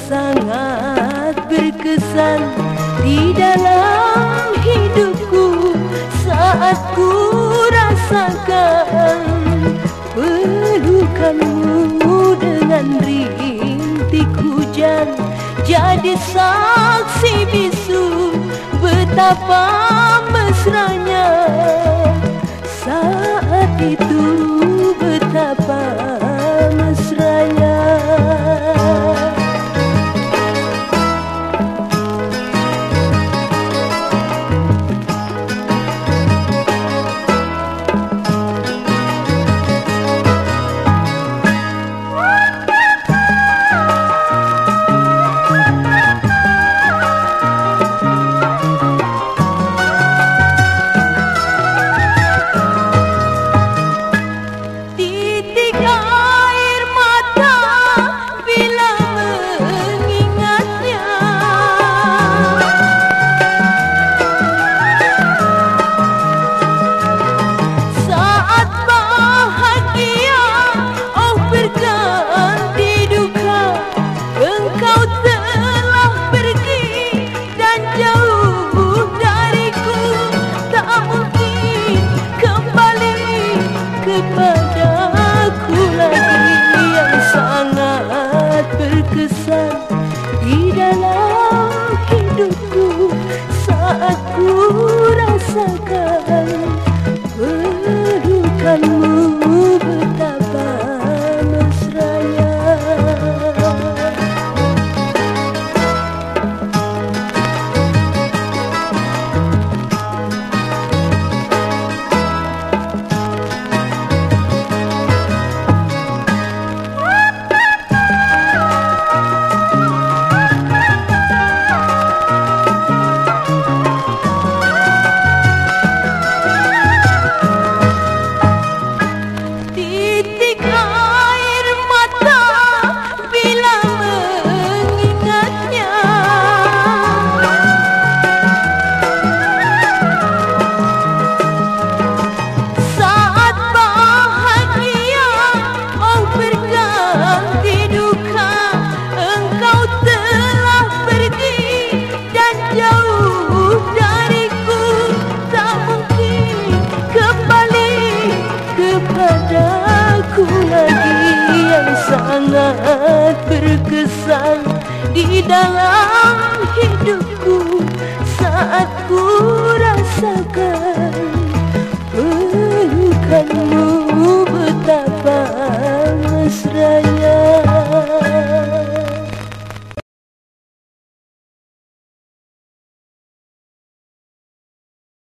sangat berkesan di dalam hidupku saat ku rasakan pelukanmu dengan rintik hujan, jadi saksi bisu betapa mesranya saat itu, betapa mesranya. Kepadaku lagi yang sangat berkesan di dalam hidupku saat ku rasakan pelukanmu betapa mesranya. Kepadaku lagi yang sangat berkesan di dalam hidupku saat ku rasakan pelukanmu betapa mesranya.